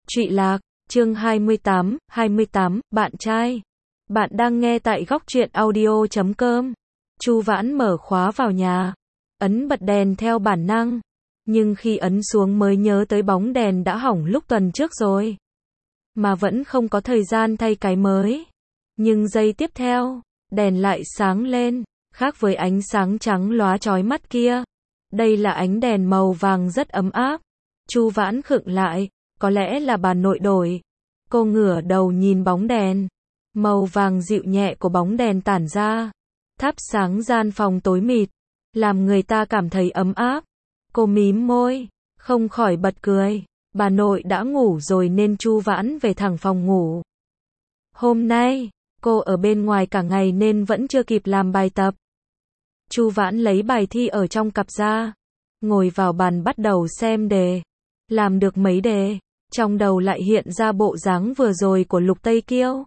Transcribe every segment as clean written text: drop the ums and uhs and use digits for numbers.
Trụy Lạc, chương 28, bạn trai. Bạn đang nghe tại góc truyện audio.com. Chu Vãn mở khóa vào nhà, ấn bật đèn theo bản năng, nhưng khi ấn xuống mới nhớ tới bóng đèn đã hỏng lúc tuần trước rồi, mà vẫn không có thời gian thay cái mới. Nhưng giây tiếp theo, đèn lại sáng lên, khác với ánh sáng trắng lóa chói mắt kia. Đây là ánh đèn màu vàng rất ấm áp. Chu Vãn khựng lại, có lẽ là bà nội đổi. Cô ngửa đầu nhìn bóng đèn. Màu vàng dịu nhẹ của bóng đèn tản ra, thắp sáng gian phòng tối mịt, làm người ta cảm thấy ấm áp. Cô mím môi, không khỏi bật cười. Bà nội đã ngủ rồi nên Chu Vãn về thẳng phòng ngủ. Hôm nay, cô ở bên ngoài cả ngày nên vẫn chưa kịp làm bài tập. Chu Vãn lấy bài thi ở trong cặp ra, ngồi vào bàn bắt đầu xem đề. Làm được mấy đề, trong đầu lại hiện ra bộ dáng vừa rồi của Lục Tây Kiêu.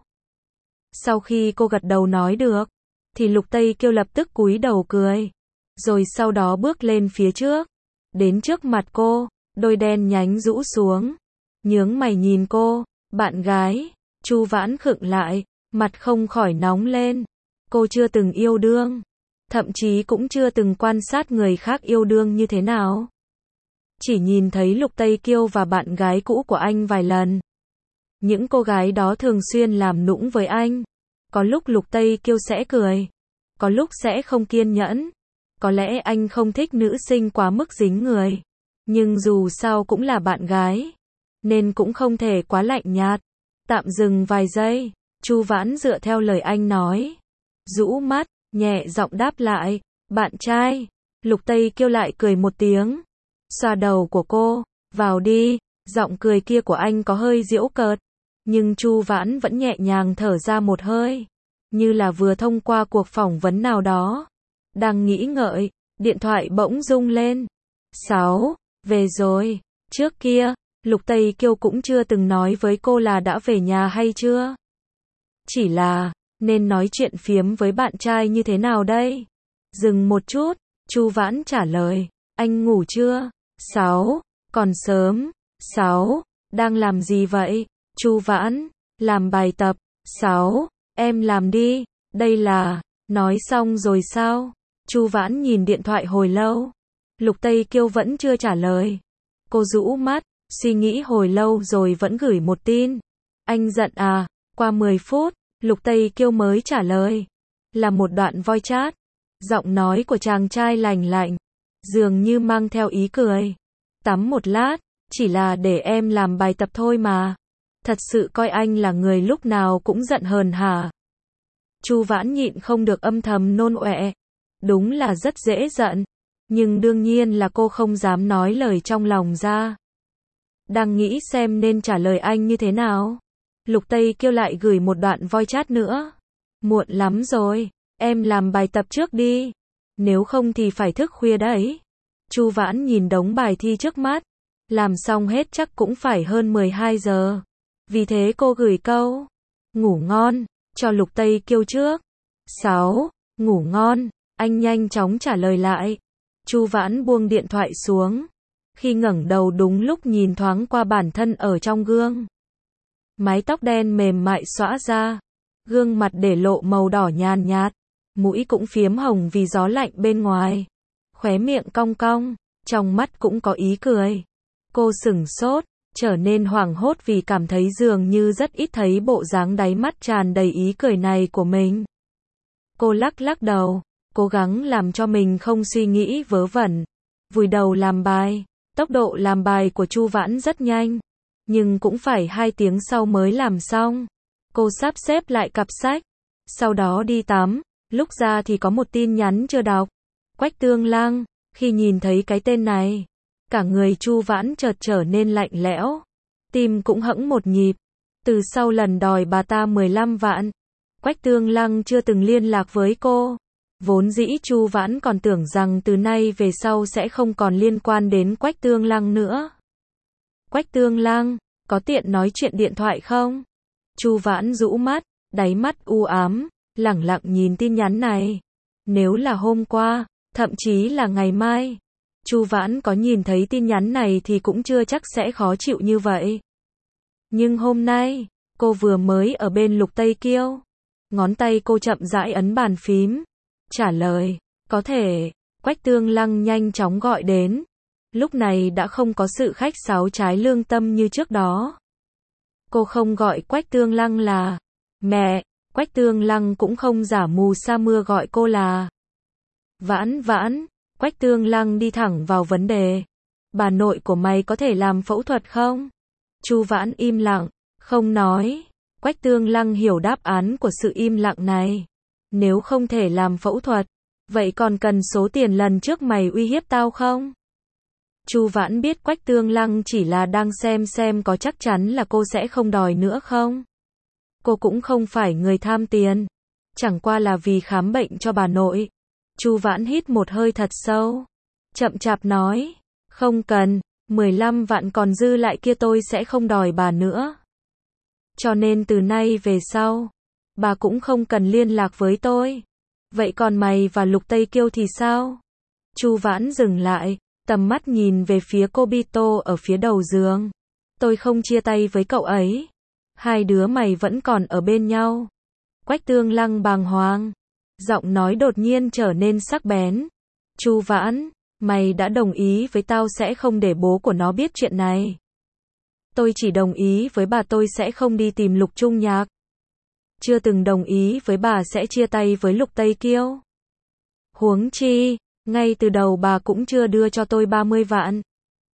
Sau khi cô gật đầu nói được, thì Lục Tây Kiêu lập tức cúi đầu cười, rồi sau đó bước lên phía trước, đến trước mặt cô, đôi đen nhánh rũ xuống, nhướng mày nhìn cô. Bạn gái. Chu Vãn khựng lại, mặt không khỏi nóng lên. Cô chưa từng yêu đương, thậm chí cũng chưa từng quan sát người khác yêu đương như thế nào. Chỉ nhìn thấy Lục Tây Kiêu và bạn gái cũ của anh vài lần. Những cô gái đó thường xuyên làm nũng với anh. Có lúc Lục Tây Kiêu sẽ cười, có lúc sẽ không kiên nhẫn. Có lẽ anh không thích nữ sinh quá mức dính người, nhưng dù sao cũng là bạn gái, nên cũng không thể quá lạnh nhạt. Tạm dừng vài giây, Chu Vãn dựa theo lời anh nói, rũ mắt, nhẹ giọng đáp lại, bạn trai. Lục Tây Kiêu lại cười một tiếng, xoa đầu của cô, vào đi. Giọng cười kia của anh có hơi giễu cợt, nhưng Chu Vãn vẫn nhẹ nhàng thở ra một hơi, như là vừa thông qua cuộc phỏng vấn nào đó. Đang nghĩ ngợi, điện thoại bỗng rung lên. 6, về rồi. Trước kia, Lục Tây Kiêu cũng chưa từng nói với cô là đã về nhà hay chưa. Chỉ là, nên nói chuyện phiếm với bạn trai như thế nào đây? Dừng một chút, Chu Vãn trả lời, anh ngủ chưa? 6, còn sớm. 6, đang làm gì vậy? Chu Vãn, làm bài tập. 6, em làm đi. Đây là, nói xong rồi sao? Chu Vãn nhìn điện thoại hồi lâu. Lục Tây Kiêu vẫn chưa trả lời. Cô rũ mắt, suy nghĩ hồi lâu rồi vẫn gửi một tin. Anh giận à? Qua 10 phút, Lục Tây Kiêu mới trả lời. Là một đoạn voice chat. Giọng nói của chàng trai lành lạnh, dường như mang theo ý cười. Tắm một lát, chỉ là để em làm bài tập thôi mà. Thật sự coi anh là người lúc nào cũng giận hờn hả? Chu Vãn nhịn không được âm thầm nôn ọe. Đúng là rất dễ giận, nhưng đương nhiên là cô không dám nói lời trong lòng ra. Đang nghĩ xem nên trả lời anh như thế nào, Lục Tây Kiêu lại gửi một đoạn voice chat nữa. Muộn lắm rồi, em làm bài tập trước đi, nếu không thì phải thức khuya đấy. Chu Vãn nhìn đống bài thi trước mắt, làm xong hết chắc cũng phải hơn 12 giờ. Vì thế cô gửi câu, ngủ ngon, cho Lục Tây Kiêu trước. 6, ngủ ngon. Anh nhanh chóng trả lời lại. Chu Vãn buông điện thoại xuống. Khi ngẩng đầu đúng lúc nhìn thoáng qua bản thân ở trong gương. Mái tóc đen mềm mại xõa ra, gương mặt để lộ màu đỏ nhàn nhạt, mũi cũng phiếm hồng vì gió lạnh bên ngoài. Khóe miệng cong cong, trong mắt cũng có ý cười. Cô sửng sốt, trở nên hoảng hốt vì cảm thấy dường như rất ít thấy bộ dáng đáy mắt tràn đầy ý cười này của mình. Cô lắc lắc đầu, cố gắng làm cho mình không suy nghĩ vớ vẩn, vùi đầu làm bài. Tốc độ làm bài của Chu Vãn rất nhanh, nhưng cũng phải 2 tiếng sau mới làm xong. Cô sắp xếp lại cặp sách, sau đó đi tắm. Lúc ra thì có một tin nhắn chưa đọc. Quách Tương Lăng. Khi nhìn thấy cái tên này, cả người Chu Vãn chợt trở nên lạnh lẽo, tim cũng hẫng một nhịp. Từ sau lần đòi bà ta 15 vạn, Quách Tương Lăng chưa từng liên lạc với cô. Vốn dĩ Chu Vãn còn tưởng rằng từ nay về sau sẽ không còn liên quan đến Quách Tương Lăng nữa. Quách Tương Lăng, có tiện nói chuyện điện thoại không? Chu Vãn rũ mắt, đáy mắt u ám, lẳng lặng nhìn tin nhắn này. Nếu là hôm qua, thậm chí là ngày mai, Chu Vãn có nhìn thấy tin nhắn này thì cũng chưa chắc sẽ khó chịu như vậy. Nhưng hôm nay, cô vừa mới ở bên Lục Tây Kiêu. Ngón tay cô chậm rãi ấn bàn phím. Trả lời, có thể. Quách Tương Lăng nhanh chóng gọi đến. Lúc này đã không có sự khách sáo trái lương tâm như trước đó. Cô không gọi Quách Tương Lăng là mẹ, Quách Tương Lăng cũng không giả mù sa mưa gọi cô là Vãn Vãn. Quách Tương Lăng đi thẳng vào vấn đề. Bà nội của mày có thể làm phẫu thuật không? Chu Vãn im lặng, không nói. Quách Tương Lăng hiểu đáp án của sự im lặng này. Nếu không thể làm phẫu thuật, vậy còn cần số tiền lần trước mày uy hiếp tao không? Chu Vãn biết Quách Tương Lăng chỉ là đang xem có chắc chắn là cô sẽ không đòi nữa không. Cô cũng không phải người tham tiền. Chẳng qua là vì khám bệnh cho bà nội. Chu Vãn hít một hơi thật sâu. Chậm chạp nói. Không cần, 15 vạn còn dư lại kia tôi sẽ không đòi bà nữa. Cho nên từ nay về sau, bà cũng không cần liên lạc với tôi. Vậy còn mày và Lục Tây Kiêu thì sao? Chu Vãn dừng lại, tầm mắt nhìn về phía Kobito ở phía đầu giường. Tôi không chia tay với cậu ấy. Hai đứa mày vẫn còn ở bên nhau. Quách Tương Lăng bàng hoàng. Giọng nói đột nhiên trở nên sắc bén. Chu Vãn, mày đã đồng ý với tao sẽ không để bố của nó biết chuyện này. Tôi chỉ đồng ý với bà tôi sẽ không đi tìm Lục Trung Nhạc. Chưa từng đồng ý với bà sẽ chia tay với Lục Tây Kiêu. Huống chi, ngay từ đầu bà cũng chưa đưa cho tôi 30 vạn.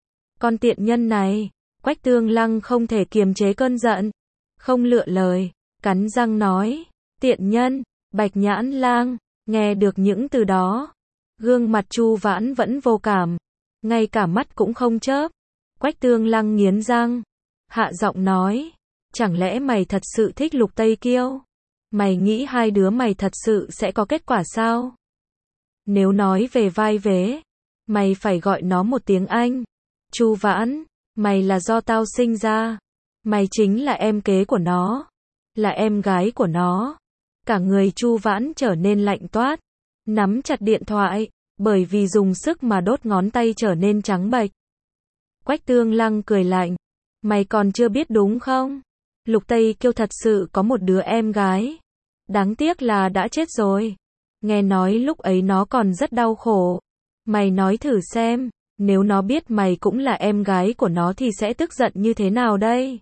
Con tiện nhân này, Quách Tương Lăng không thể kiềm chế cơn giận. Không lựa lời, cắn răng nói, tiện nhân, Bạch Nhãn Lang. Nghe được những từ đó, gương mặt Chu Vãn vẫn vô cảm, ngay cả mắt cũng không chớp. Quách Tương Lăng nghiến răng, hạ giọng nói, chẳng lẽ mày thật sự thích Lục Tây Kiêu? Mày nghĩ hai đứa mày thật sự sẽ có kết quả sao? Nếu nói về vai vế, mày phải gọi nó một tiếng anh. Chu Vãn, mày là do tao sinh ra. Mày chính là em kế của nó, là em gái của nó. Cả người Chu Vãn trở nên lạnh toát, nắm chặt điện thoại, bởi vì dùng sức mà đốt ngón tay trở nên trắng bệch. Quách Tương Lăng cười lạnh, mày còn chưa biết đúng không? Lục Tây Kiêu thật sự có một đứa em gái. Đáng tiếc là đã chết rồi. Nghe nói lúc ấy nó còn rất đau khổ. Mày nói thử xem, nếu nó biết mày cũng là em gái của nó thì sẽ tức giận như thế nào đây?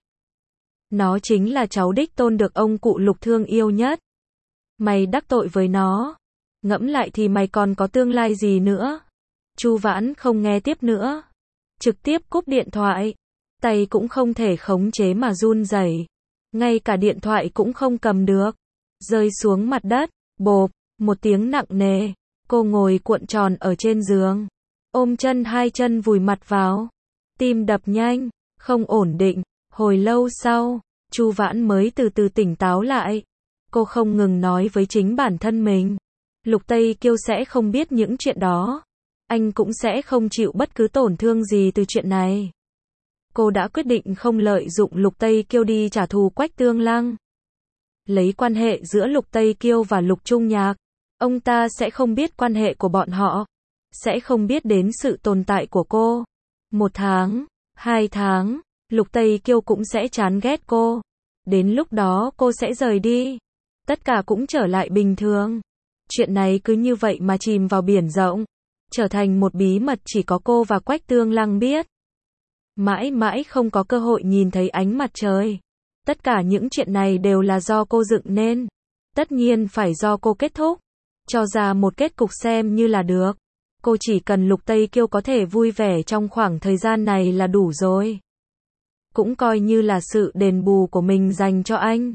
Nó chính là cháu đích tôn được ông cụ Lục thương yêu nhất. Mày đắc tội với nó, ngẫm lại thì mày còn có tương lai gì nữa? Chu Vãn không nghe tiếp nữa, trực tiếp cúp điện thoại. Tay cũng không thể khống chế mà run rẩy, ngay cả điện thoại cũng không cầm được, rơi xuống mặt đất, bộp, một tiếng nặng nề. Cô ngồi cuộn tròn ở trên giường, ôm chân hai chân vùi mặt vào, tim đập nhanh, không ổn định. Hồi lâu sau, Chu Vãn mới từ từ tỉnh táo lại. Cô không ngừng nói với chính bản thân mình, Lục Tây Kiêu sẽ không biết những chuyện đó. Anh cũng sẽ không chịu bất cứ tổn thương gì từ chuyện này. Cô đã quyết định không lợi dụng Lục Tây Kiêu đi trả thù Quách Tương Lăng. Lấy quan hệ giữa Lục Tây Kiêu và Lục Trung Nhạc, ông ta sẽ không biết quan hệ của bọn họ, sẽ không biết đến sự tồn tại của cô. 1 tháng, 2 tháng, Lục Tây Kiêu cũng sẽ chán ghét cô. Đến lúc đó cô sẽ rời đi. Tất cả cũng trở lại bình thường. Chuyện này cứ như vậy mà chìm vào biển rộng, trở thành một bí mật chỉ có cô và Quách Tương Lăng biết. Mãi mãi không có cơ hội nhìn thấy ánh mặt trời. Tất cả những chuyện này đều là do cô dựng nên. Tất nhiên phải do cô kết thúc. Cho ra một kết cục xem như là được. Cô chỉ cần Lục Tây Kiêu có thể vui vẻ trong khoảng thời gian này là đủ rồi. Cũng coi như là sự đền bù của mình dành cho anh.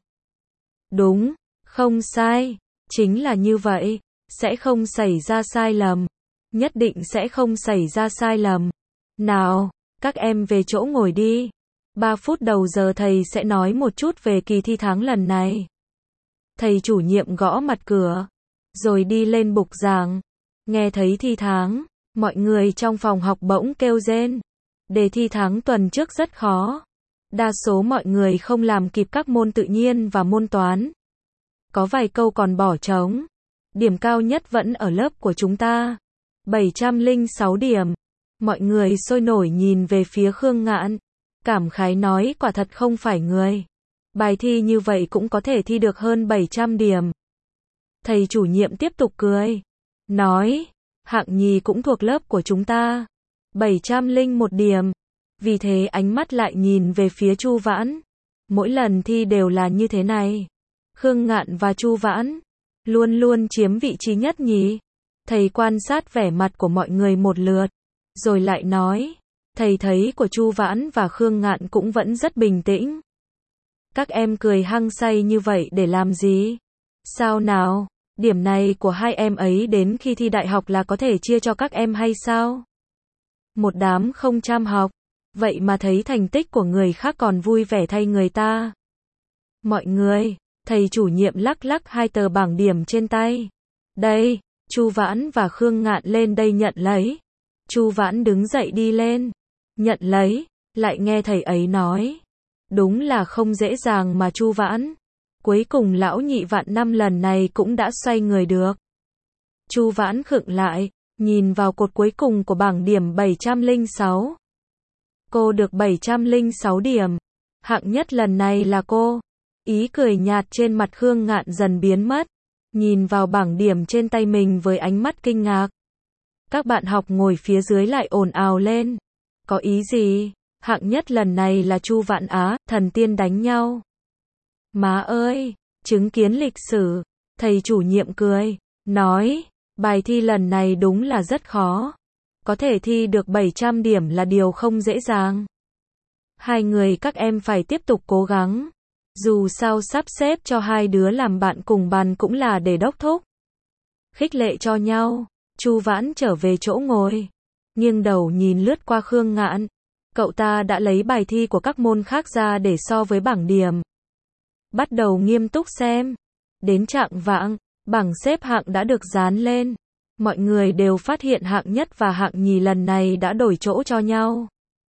Đúng, không sai, chính là như vậy. Sẽ không xảy ra sai lầm. Nhất định sẽ không xảy ra sai lầm. Nào, các em về chỗ ngồi đi. 3 phút đầu giờ thầy sẽ nói một chút về kỳ thi tháng lần này. Thầy chủ nhiệm gõ mặt cửa, rồi đi lên bục giảng. Nghe thấy thi tháng, mọi người trong phòng học bỗng kêu rên. Đề thi tháng tuần trước rất khó. Đa số mọi người không làm kịp các môn tự nhiên và môn toán. Có vài câu còn bỏ trống. Điểm cao nhất vẫn ở lớp của chúng ta. 706 điểm. Mọi người sôi nổi nhìn về phía Khương Ngạn. Cảm khái nói quả thật không phải người. Bài thi như vậy cũng có thể thi được hơn 700 điểm. Thầy chủ nhiệm tiếp tục cười. Nói, hạng nhì cũng thuộc lớp của chúng ta. 701 điểm. Vì thế ánh mắt lại nhìn về phía Chu Vãn. Mỗi lần thi đều là như thế này. Khương Ngạn và Chu Vãn luôn luôn chiếm vị trí nhất nhỉ. Thầy quan sát vẻ mặt của mọi người một lượt, rồi lại nói, thầy thấy của Chu Vãn và Khương Ngạn cũng vẫn rất bình tĩnh. Các em cười hăng say như vậy để làm gì? Sao nào? Điểm này của hai em ấy đến khi thi đại học là có thể chia cho các em hay sao? Một đám không chăm học, vậy mà thấy thành tích của người khác còn vui vẻ thay người ta. Mọi người, thầy chủ nhiệm lắc lắc hai tờ bảng điểm trên tay. Đây, Chu Vãn và Khương Ngạn lên đây nhận lấy. Chu Vãn đứng dậy đi lên, nhận lấy, lại nghe thầy ấy nói. Đúng là không dễ dàng mà Chu Vãn. Cuối cùng lão nhị vạn năm lần này cũng đã xoay người được. Chu Vãn khựng lại, nhìn vào cột cuối cùng của bảng điểm 706. Cô được 706 điểm. Hạng nhất lần này là cô. Ý cười nhạt trên mặt Khương Ngạn dần biến mất. Nhìn vào bảng điểm trên tay mình với ánh mắt kinh ngạc. Các bạn học ngồi phía dưới lại ồn ào lên. Có ý gì? Hạng nhất lần này là Chu Vãn á, thần tiên đánh nhau. Má ơi, chứng kiến lịch sử. Thầy chủ nhiệm cười, nói, bài thi lần này đúng là rất khó. Có thể thi được 700 điểm là điều không dễ dàng. Hai người các em phải tiếp tục cố gắng. Dù sao sắp xếp cho hai đứa làm bạn cùng bàn cũng là để đốc thúc. Khích lệ cho nhau. Chu Vãn trở về chỗ ngồi, nghiêng đầu nhìn lướt qua Khương Ngạn. Cậu ta đã lấy bài thi của các môn khác ra để so với bảng điểm. Bắt đầu nghiêm túc xem. Đến chạng vạng, bảng xếp hạng đã được dán lên. Mọi người đều phát hiện hạng nhất và hạng nhì lần này đã đổi chỗ cho nhau.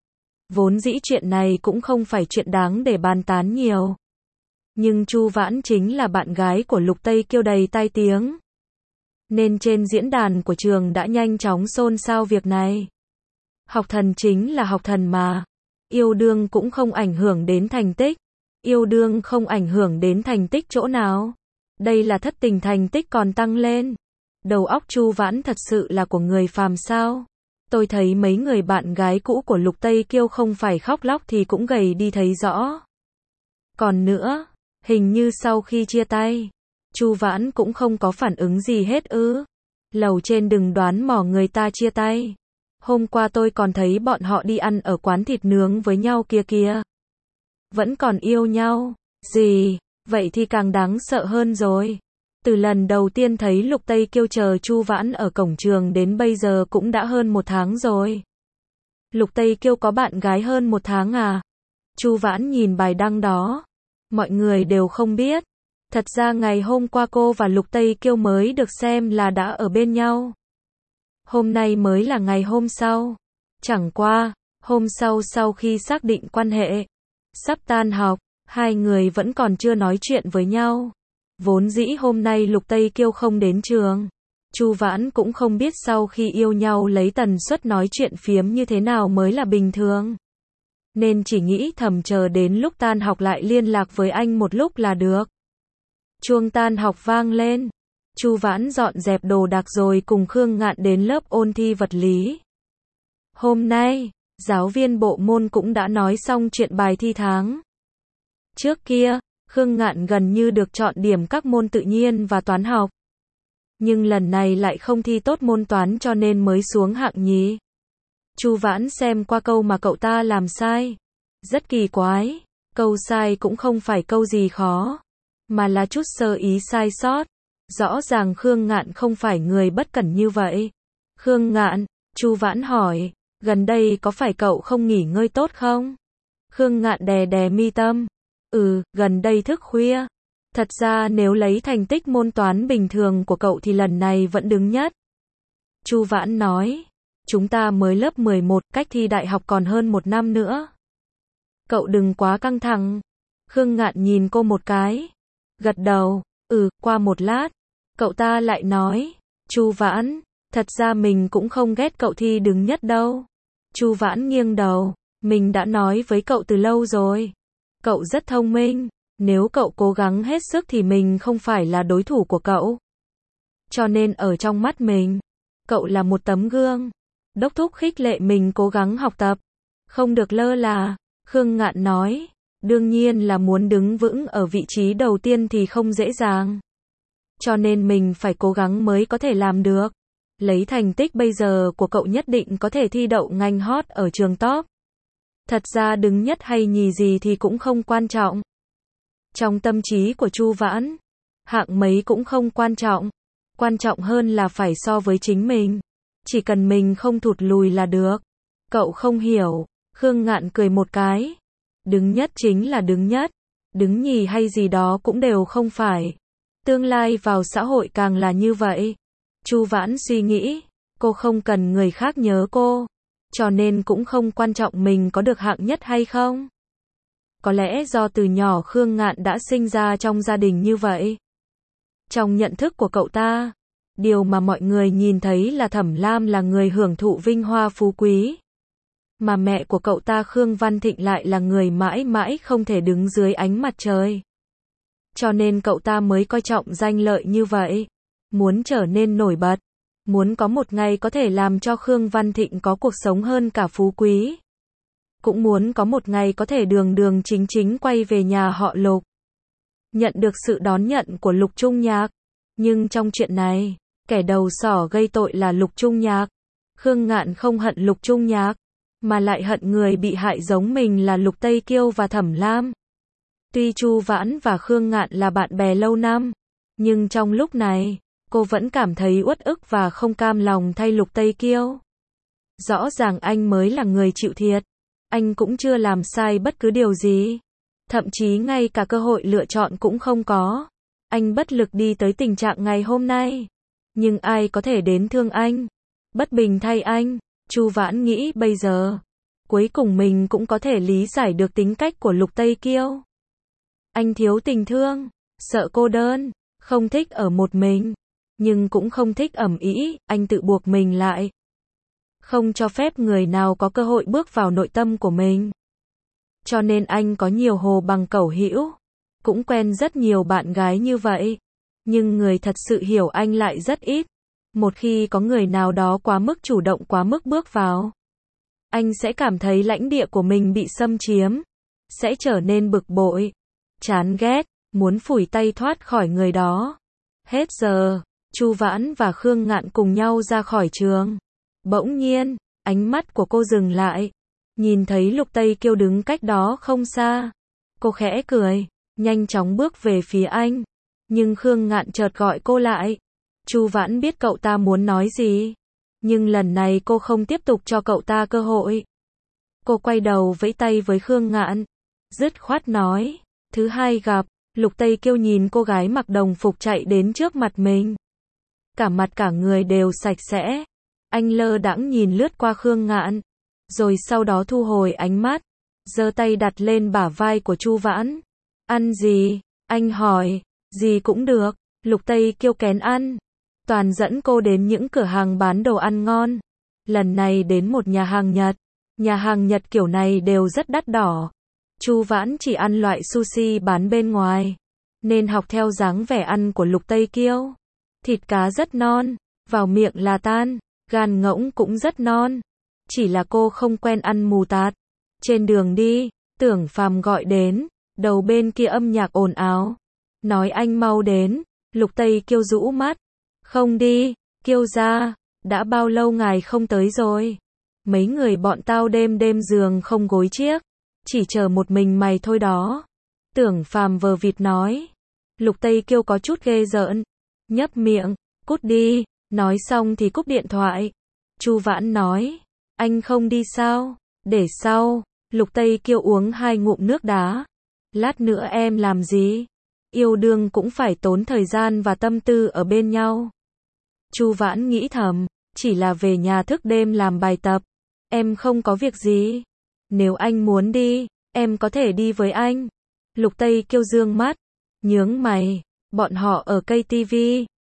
Vốn dĩ chuyện này cũng không phải chuyện đáng để bàn tán nhiều. Nhưng Chu Vãn chính là bạn gái của Lục Tây Kiêu đầy tai tiếng. Nên trên diễn đàn của trường đã nhanh chóng xôn xao việc này. Học thần chính là học thần mà. Yêu đương cũng không ảnh hưởng đến thành tích. Yêu đương không ảnh hưởng đến thành tích chỗ nào. Đây là thất tình thành tích còn tăng lên. Đầu óc Chu Vãn thật sự là của người phàm sao. Tôi thấy mấy người bạn gái cũ của Lục Tây Kiêu không phải khóc lóc thì cũng gầy đi thấy rõ. Còn nữa, hình như sau khi chia tay, Chu Vãn cũng không có phản ứng gì hết ư. Lầu trên đừng đoán mò người ta chia tay. Hôm qua tôi còn thấy bọn họ đi ăn ở quán thịt nướng với nhau kia kìa. Vẫn còn yêu nhau. Gì? Vậy thì càng đáng sợ hơn rồi. Từ lần đầu tiên thấy Lục Tây Kiêu chờ Chu Vãn ở cổng trường đến bây giờ cũng đã hơn 1 tháng rồi. Lục Tây Kiêu có bạn gái hơn 1 tháng à? Chu Vãn nhìn bài đăng đó. Mọi người đều không biết. Thật ra ngày hôm qua cô và Lục Tây Kiêu mới được xem là đã ở bên nhau. Hôm nay mới là ngày hôm sau. Chẳng qua, hôm sau khi xác định quan hệ, sắp tan học, hai người vẫn còn chưa nói chuyện với nhau. Vốn dĩ hôm nay Lục Tây Kiêu không đến trường. Chu Vãn cũng không biết sau khi yêu nhau lấy tần suất nói chuyện phiếm như thế nào mới là bình thường. Nên chỉ nghĩ thầm chờ đến lúc tan học lại liên lạc với anh một lúc là được. Chuông tan học vang lên. Chu Vãn dọn dẹp đồ đạc rồi cùng Khương Ngạn đến lớp ôn thi vật lý. Hôm nay, giáo viên bộ môn cũng đã nói xong chuyện bài thi tháng. Trước kia, Khương Ngạn gần như được chọn điểm các môn tự nhiên và toán học. Nhưng lần này lại không thi tốt môn toán cho nên mới xuống hạng nhì. Chu Vãn xem qua câu mà cậu ta làm sai. Rất kỳ quái. Câu sai cũng không phải câu gì khó, mà là chút sơ ý sai sót. Rõ ràng Khương Ngạn không phải người bất cẩn như vậy. Khương Ngạn, Chu Vãn hỏi, gần đây có phải cậu không nghỉ ngơi tốt không? Khương Ngạn đè đè mi tâm. Gần đây thức khuya. Thật ra nếu lấy thành tích môn toán bình thường của cậu thì lần này vẫn đứng nhất. Chu Vãn nói, chúng ta mới lớp 11, cách thi đại học còn hơn 1 năm nữa. Cậu đừng quá căng thẳng. Khương Ngạn nhìn cô một cái. Gật đầu, qua một lát. Cậu ta lại nói, Chu Vãn, thật ra mình cũng không ghét cậu thi đứng nhất đâu. Chu Vãn nghiêng đầu, Mình đã nói với cậu từ lâu rồi. Cậu rất thông minh. Nếu cậu cố gắng hết sức thì mình không phải là đối thủ của cậu. Cho nên ở trong mắt mình, cậu là một tấm gương. Đốc thúc khích lệ mình cố gắng học tập. Không được lơ là. Khương Ngạn nói. Đương nhiên là muốn đứng vững ở vị trí đầu tiên thì không dễ dàng. Cho nên mình phải cố gắng mới có thể làm được. Lấy thành tích bây giờ của cậu nhất định có thể thi đậu ngành hot ở trường top. Thật ra đứng nhất hay nhì gì thì cũng không quan trọng. Trong tâm trí của Chu Vãn, hạng mấy cũng không quan trọng. Quan trọng hơn là phải so với chính mình. Chỉ cần mình không thụt lùi là được. Cậu không hiểu. Khương Ngạn cười một cái. Đứng nhất chính là đứng nhất. Đứng nhì hay gì đó cũng đều không phải. Tương lai vào xã hội càng là như vậy. Chu Vãn suy nghĩ. Cô không cần người khác nhớ cô. Cho nên cũng không quan trọng mình có được hạng nhất hay không. Có lẽ do từ nhỏ Khương Ngạn đã sinh ra trong gia đình như vậy. Trong nhận thức của cậu ta, điều mà mọi người nhìn thấy là Thẩm Lam là người hưởng thụ vinh hoa phú quý. Mà mẹ của cậu ta Khương Văn Thịnh lại là người mãi mãi không thể đứng dưới ánh mặt trời. Cho nên cậu ta mới coi trọng danh lợi như vậy. Muốn trở nên nổi bật. Muốn có một ngày có thể làm cho Khương Văn Thịnh có cuộc sống hơn cả phú quý. Cũng muốn có một ngày có thể đường đường chính chính quay về nhà họ Lục. Nhận được sự đón nhận của Lục Trung Nhạc. Nhưng trong chuyện này, kẻ đầu sỏ gây tội là Lục Trung Nhạc. Khương Ngạn không hận Lục Trung Nhạc, mà lại hận người bị hại giống mình là Lục Tây Kiêu và Thẩm Lam. Tuy Chu Vãn và Khương Ngạn là bạn bè lâu năm, nhưng trong lúc này, cô vẫn cảm thấy uất ức và không cam lòng thay Lục Tây Kiêu. Rõ ràng anh mới là người chịu thiệt. Anh cũng chưa làm sai bất cứ điều gì. Thậm chí ngay cả cơ hội lựa chọn cũng không có. Anh bất lực đi tới tình trạng ngày hôm nay. Nhưng ai có thể đến thương anh? Bất bình thay anh. Chu Vãn nghĩ bây giờ, cuối cùng mình cũng có thể lý giải được tính cách của Lục Tây Kiêu. Anh thiếu tình thương, sợ cô đơn, không thích ở một mình, nhưng cũng không thích ầm ĩ, anh tự buộc mình lại. Không cho phép người nào có cơ hội bước vào nội tâm của mình. Cho nên anh có nhiều hồ bằng cẩu hữu, cũng quen rất nhiều bạn gái như vậy. Nhưng người thật sự hiểu anh lại rất ít. Một khi có người nào đó quá mức chủ động quá mức bước vào, anh sẽ cảm thấy lãnh địa của mình bị xâm chiếm, sẽ trở nên bực bội, chán ghét, muốn phủi tay thoát khỏi người đó. Hết giờ, Chu Vãn và Khương Ngạn cùng nhau ra khỏi trường. Bỗng nhiên, ánh mắt của cô dừng lại, nhìn thấy Lục Tây Kiêu đứng cách đó không xa. Cô khẽ cười, nhanh chóng bước về phía anh. Nhưng Khương Ngạn chợt gọi cô lại. Chu Vãn biết cậu ta muốn nói gì, nhưng lần này cô không tiếp tục cho cậu ta cơ hội. Cô quay đầu vẫy tay với Khương Ngạn, dứt khoát nói. Thứ hai gặp, Lục Tây Kiêu nhìn cô gái mặc đồng phục chạy đến trước mặt mình. Cả mặt cả người đều sạch sẽ. Anh lơ đãng nhìn lướt qua Khương Ngạn, rồi sau đó thu hồi ánh mắt, giơ tay đặt lên bả vai của Chu Vãn. Ăn gì? Anh hỏi. Gì cũng được. Lục Tây Kiêu kén ăn. Toàn dẫn cô đến những cửa hàng bán đồ ăn ngon. Lần này đến một nhà hàng Nhật. Nhà hàng Nhật kiểu này đều rất đắt đỏ. Chu Vãn chỉ ăn loại sushi bán bên ngoài, nên học theo dáng vẻ ăn của Lục Tây Kiêu. Thịt cá rất non, vào miệng là tan, gan ngỗng cũng rất non. Chỉ là cô không quen ăn mù tạt. Trên đường đi, Tưởng Phàm gọi đến, đầu bên kia âm nhạc ồn ào. Nói anh mau đến. Lục Tây Kiêu rũ mắt. Không đi, Kiêu gia, đã bao lâu ngài không tới rồi? Mấy người bọn tao đêm đêm giường không gối chiếc, chỉ chờ một mình mày thôi đó. Tưởng Phàm vờ vịt nói. Lục Tây Kiêu có chút ghê rợn, nhấp miệng, cút đi. Nói xong thì cúp điện thoại. Chu Vãn nói, anh không đi sao? Để sau. Lục Tây Kiêu uống 2 ngụm nước đá. Lát nữa em làm gì? Yêu đương cũng phải tốn thời gian và tâm tư ở bên nhau. Chu Vãn nghĩ thầm, chỉ là về nhà thức đêm làm bài tập. Em không có việc gì. Nếu anh muốn đi, em có thể đi với anh. Lục Tây Kiêu dương mắt, nhướng mày, bọn họ ở KTV.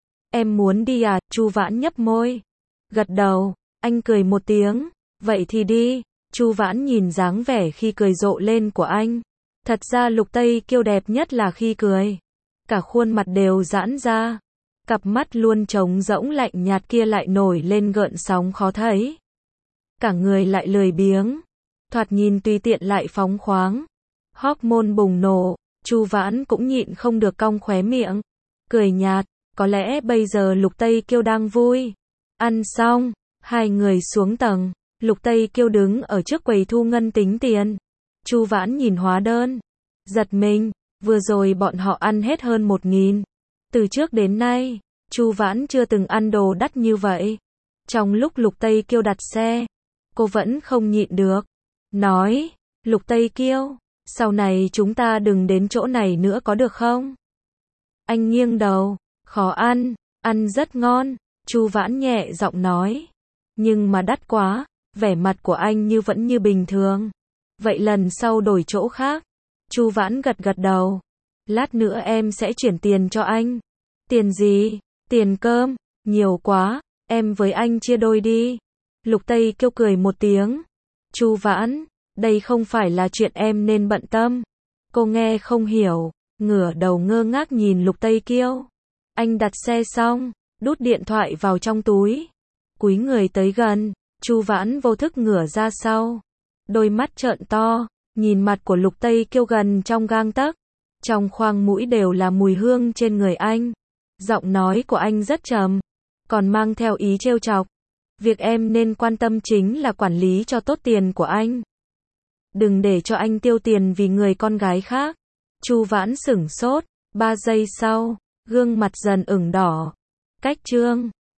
Em muốn đi à? Chu Vãn nhấp môi, gật đầu, anh cười một tiếng, vậy thì đi. Chu Vãn nhìn dáng vẻ khi cười rộ lên của anh. Thật ra Lục Tây Kiêu đẹp nhất là khi cười. Cả khuôn mặt đều giãn ra. Cặp mắt luôn trống rỗng lạnh nhạt kia lại nổi lên gợn sóng khó thấy. Cả người lại lười biếng. Thoạt nhìn tùy tiện lại phóng khoáng. Hormone bùng nổ, Chu Vãn cũng nhịn không được cong khóe miệng. Cười nhạt, có lẽ bây giờ Lục Tây Kiêu đang vui. Ăn xong, hai người xuống tầng. Lục Tây Kiêu đứng ở trước quầy thu ngân tính tiền. Chu Vãn nhìn hóa đơn. Giật mình, vừa rồi bọn họ ăn hết hơn 1.000. Từ trước đến nay, Chu Vãn chưa từng ăn đồ đắt như vậy. Trong lúc Lục Tây Kiêu đặt xe, cô vẫn không nhịn được. Nói, Lục Tây Kiêu, sau này chúng ta đừng đến chỗ này nữa có được không? Anh nghiêng đầu, khó ăn rất ngon, Chu Vãn nhẹ giọng nói. Nhưng mà đắt quá, vẻ mặt của anh vẫn như bình thường. Vậy lần sau đổi chỗ khác. Chu Vãn gật đầu. Lát nữa em sẽ chuyển tiền cho anh. Tiền gì? Tiền cơm, nhiều quá, em với anh chia đôi đi. Lục Tây Kiêu cười một tiếng. Chu Vãn, đây không phải là chuyện em nên bận tâm. Cô nghe không hiểu, ngửa đầu ngơ ngác nhìn Lục Tây Kiêu. Anh đặt xe xong, đút điện thoại vào trong túi. Cúi người tới gần, Chu Vãn vô thức ngửa ra sau. Đôi mắt trợn to, nhìn mặt của Lục Tây Kiêu gần trong gang tấc. Trong khoang mũi đều là mùi hương trên người anh. Giọng nói của anh rất trầm, còn mang theo ý trêu chọc. Việc em nên quan tâm chính là quản lý cho tốt tiền của anh. Đừng để cho anh tiêu tiền vì người con gái khác. Chu Vãn sửng sốt, 3 giây sau, gương mặt dần ửng đỏ. Cách chương